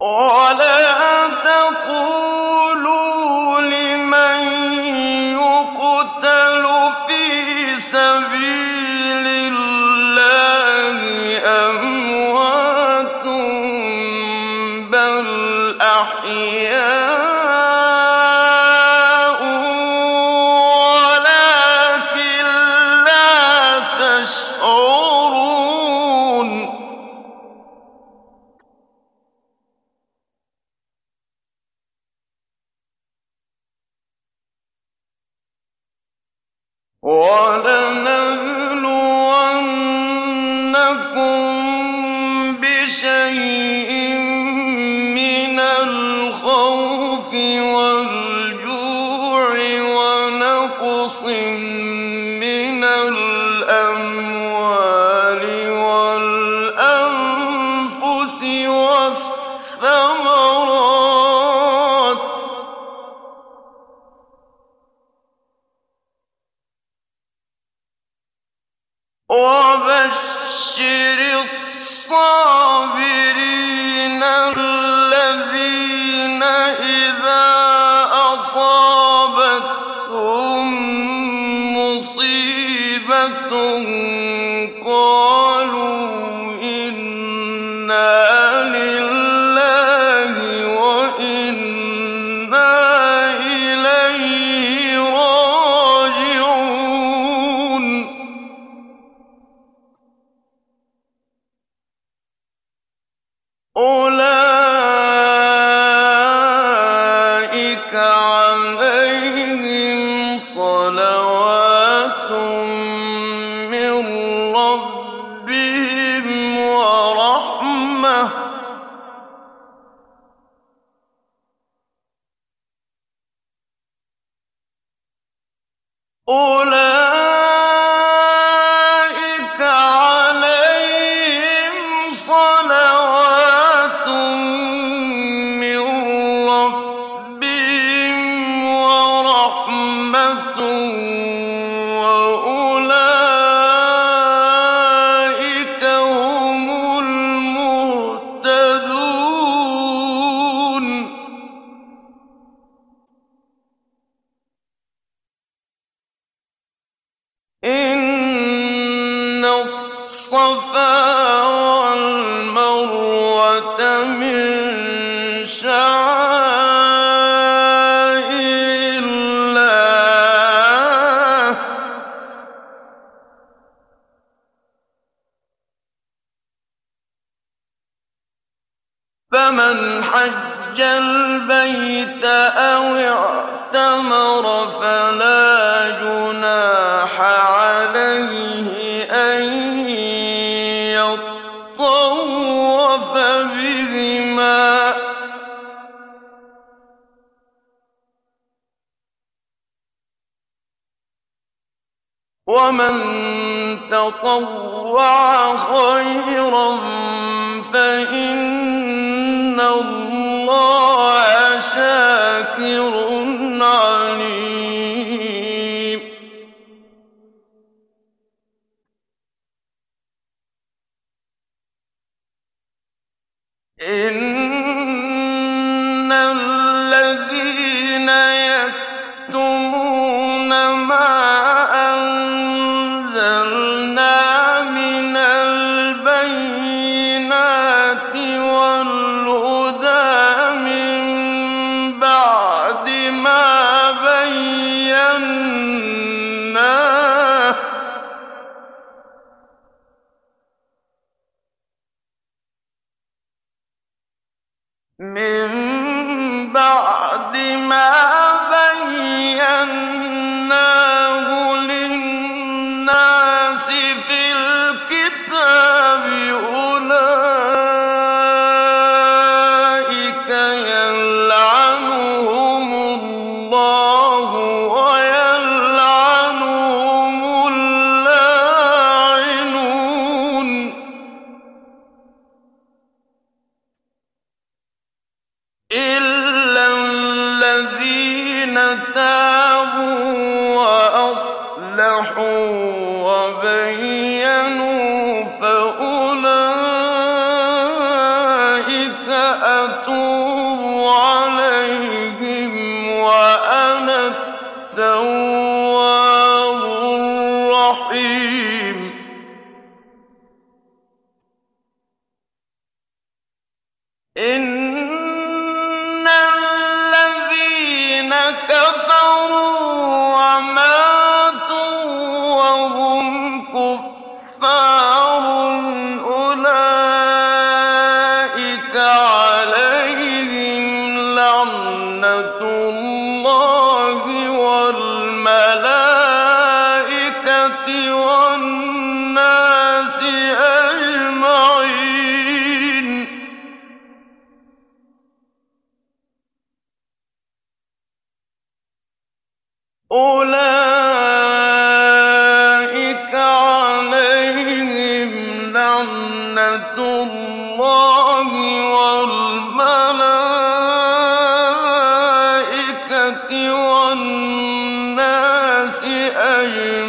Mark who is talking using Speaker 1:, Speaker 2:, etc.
Speaker 1: وَلَا تَقُولُوا لِمَن يُقْتَلُ فِي سَبِيلِ اللَّهِ أَمْوَاتٌ بَلْ أَحْيَاءٌ وَلَٰكِن لَّا تَشْعُرُونَ وَلَنَبْلُوَنَّكُم بِشَيْءٍ مِّنَ الْخَوْفِ وَالْجُوعِ وَنَقْصٍ مِّنَ الْأَمْوَالِ وَالْأَنفُسِ وَالثَّمَرَاتِ ۗ وَبَشِّرِ الصَّابِرِينَ الَّذِينَ إِذَا أَصَابَتْهُم مُّصِيبَةٌ قَالُوا إِنَّا لِلَّهِ وَإِنَّا إِلَيْهِ رَاجِعُونَ أُولَٰئِكَ عَلَيْهِمْ صَلَوَاتٌ مِّن رَّبِّهِمْ وَرَحْمَةٌ ۖ أُولَٰئِكَ عَلَيْهِمْ صَلَوَاتٌ مِّن رَّبِّهِمْ وَرَحْمَةٌ ۖ وَأُولَٰئِكَ هُمُ الْمُهْتَدُونَ إِنَّ الصَّفَا وَالْمَرْوَةَ مِن شَعَائِرِ اللَّهِ ۖ فَمَنْ حَجَّ الْبَيْتَ أَوِ اعْتَمَرَ فَلَا جُنَاحَ عَلَيْهِ أَن يَطَّوَّفَ بِهِمَا ۚ وَمَن تَطَوَّعَ خَيْرًا فَإِنَّ اللَّهَ شَاكِرٌ عَلِيمٌ إِنَّ الَّذِينَ يَكْتُمُونَ مَا أَنزَلْنَا مِنَ الْبَيِّنَاتِ وَالْهُدَىٰ مِن بَعْدِ مَا بَيَّنَّاهُ لِلنَّاسِ فِي الْكِتَابِ أُولَٰئِكَ يَلْعَنُهُمُ اللَّهُ وَيَلْعَنُهُمُ اللَّاعِنُونَ إِلَّا الَّذِينَ تَابُوا وَأَصْلَحُوا وَبَيَّنُوا فَأُولَٰئِكَ أَتُوبُ أجمعين